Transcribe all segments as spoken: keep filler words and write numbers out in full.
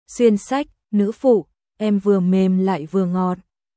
Xuyên sách, nữ phụ, em vừa mềm lại vừa ngọt.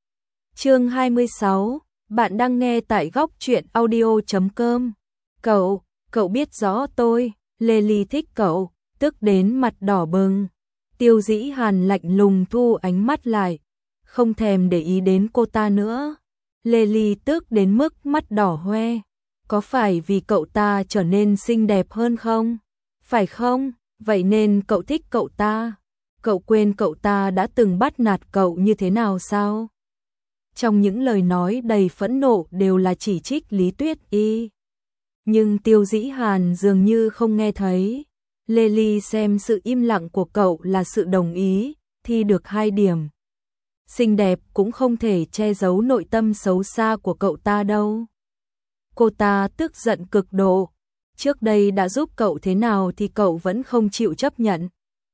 Chương hai mươi sáu, bạn đang nghe tại góc truyện audio chấm com. Cậu, cậu biết rõ tôi, Lê Ly thích cậu, tức đến mặt đỏ bừng. Tiêu Dĩ Hàn lạnh lùng thu ánh mắt lại, không thèm để ý đến cô ta nữa. Lê Ly tức đến mức mắt đỏ hoe. Có phải vì cậu ta trở nên xinh đẹp hơn không? Phải không? Vậy nên cậu thích cậu ta. Cậu quên cậu ta đã từng bắt nạt cậu như thế nào sao? Trong những lời nói đầy phẫn nộ đều là chỉ trích Lý Tuyết Y. Nhưng Tiêu Dĩ Hàn dường như không nghe thấy. Lê Ly xem sự im lặng của cậu là sự đồng ý, thi được hai điểm. Xinh đẹp cũng không thể che giấu nội tâm xấu xa của cậu ta đâu. Cô ta tức giận cực độ. Trước đây đã giúp cậu thế nào thì cậu vẫn không chịu chấp nhận.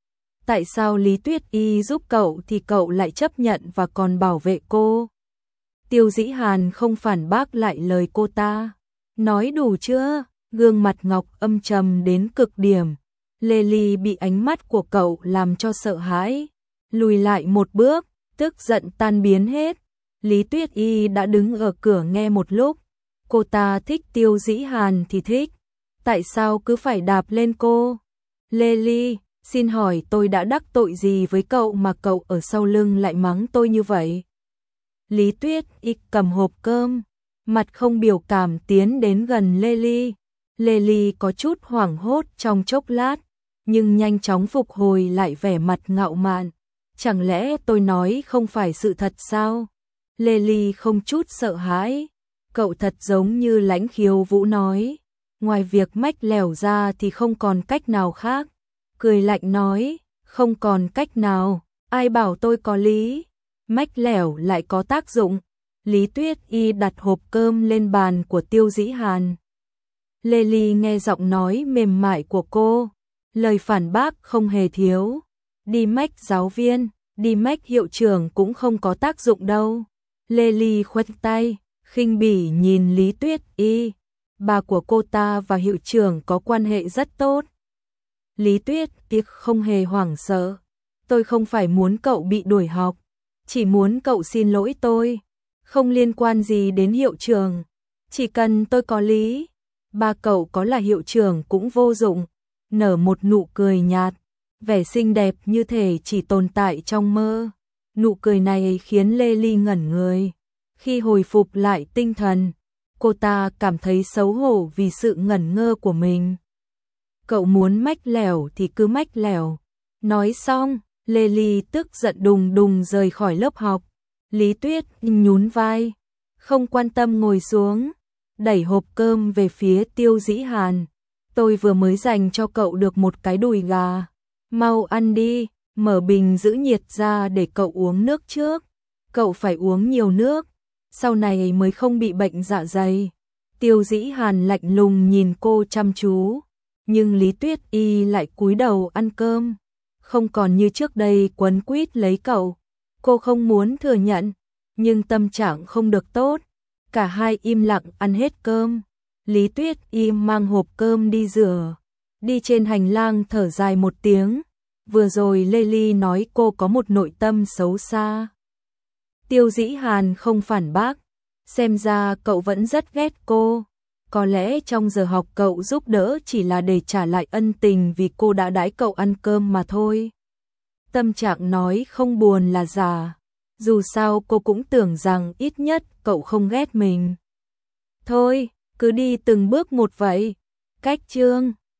Tại sao Lý Tuyết Y giúp cậu thì cậu lại chấp nhận và còn bảo vệ cô? Tiêu Dĩ Hàn không phản bác lại lời cô ta. Nói đủ chưa? Gương mặt ngọc âm trầm đến cực điểm. Lê Ly bị ánh mắt của cậu làm cho sợ hãi. Lùi lại một bước, tức giận tan biến hết. Lý Tuyết Y đã đứng ở cửa nghe một lúc. Cô ta thích Tiêu Dĩ Hàn thì thích. Tại sao cứ phải đạp lên cô? Lê Ly, xin hỏi tôi đã đắc tội gì với cậu mà cậu ở sau lưng lại mắng tôi như vậy? Lý Tuyết Y cầm hộp cơm, mặt không biểu cảm tiến đến gần Lê Ly. Lê Ly có chút hoảng hốt trong chốc lát, nhưng nhanh chóng phục hồi lại vẻ mặt ngạo mạn. Chẳng lẽ tôi nói không phải sự thật sao? Lê Ly không chút sợ hãi. Cậu thật giống như Lãnh Khiếu Vũ nói. Ngoài việc mách lẻo ra thì không còn cách nào khác. Cười lạnh nói, không còn cách nào, ai bảo tôi có lý. Mách lẻo lại có tác dụng. Lý Tuyết Y đặt hộp cơm lên bàn của Tiêu Dĩ Hàn. Lê Ly nghe giọng nói mềm mại của cô. Lời phản bác không hề thiếu. Đi mách giáo viên, đi mách hiệu trưởng cũng không có tác dụng đâu. Lê Ly khoát tay, khinh bỉ nhìn Lý Tuyết Y. Bà của cô ta và hiệu trưởng có quan hệ rất tốt. Lý Tuyết Y không hề hoảng sợ. Tôi không phải muốn cậu bị đuổi học, chỉ muốn cậu xin lỗi tôi. Không liên quan gì đến hiệu trưởng. Chỉ cần tôi có lý, ba cậu có là hiệu trưởng cũng vô dụng. Nở một nụ cười nhạt, vẻ xinh đẹp như thể chỉ tồn tại trong mơ. Nụ cười này khiến Lê Ly ngẩn người. Khi hồi phục lại tinh thần, cô ta cảm thấy xấu hổ vì sự ngẩn ngơ của mình. Cậu muốn mách lẻo thì cứ mách lẻo. Nói xong, Lê Ly tức giận đùng đùng rời khỏi lớp học. Lý Tuyết nhún vai, không quan tâm ngồi xuống, đẩy hộp cơm về phía Tiêu Dĩ Hàn. Tôi vừa mới dành cho cậu được một cái đùi gà. Mau ăn đi, mở bình giữ nhiệt ra để cậu uống nước trước. Cậu phải uống nhiều nước, sau này mới không bị bệnh dạ dày. Tiêu Dĩ Hàn lạnh lùng nhìn cô chăm chú, nhưng Lý Tuyết Y lại cúi đầu ăn cơm. Không còn như trước đây quấn quýt lấy cậu. Cô không muốn thừa nhận, nhưng tâm trạng không được tốt. Cả hai im lặng ăn hết cơm. Lý Tuyết Y mang hộp cơm đi rửa. Đi trên hành lang thở dài một tiếng. Vừa rồi Lê Ly nói cô có một nội tâm xấu xa. Tiêu Dĩ Hàn không phản bác. Xem ra cậu vẫn rất ghét cô. Có lẽ trong giờ học cậu giúp đỡ chỉ là để trả lại ân tình vì cô đã đãi cậu ăn cơm mà thôi. Tâm trạng nói không buồn là giả. Dù sao cô cũng tưởng rằng ít nhất cậu không ghét mình. Thôi, cứ đi từng bước một vậy. Cách chương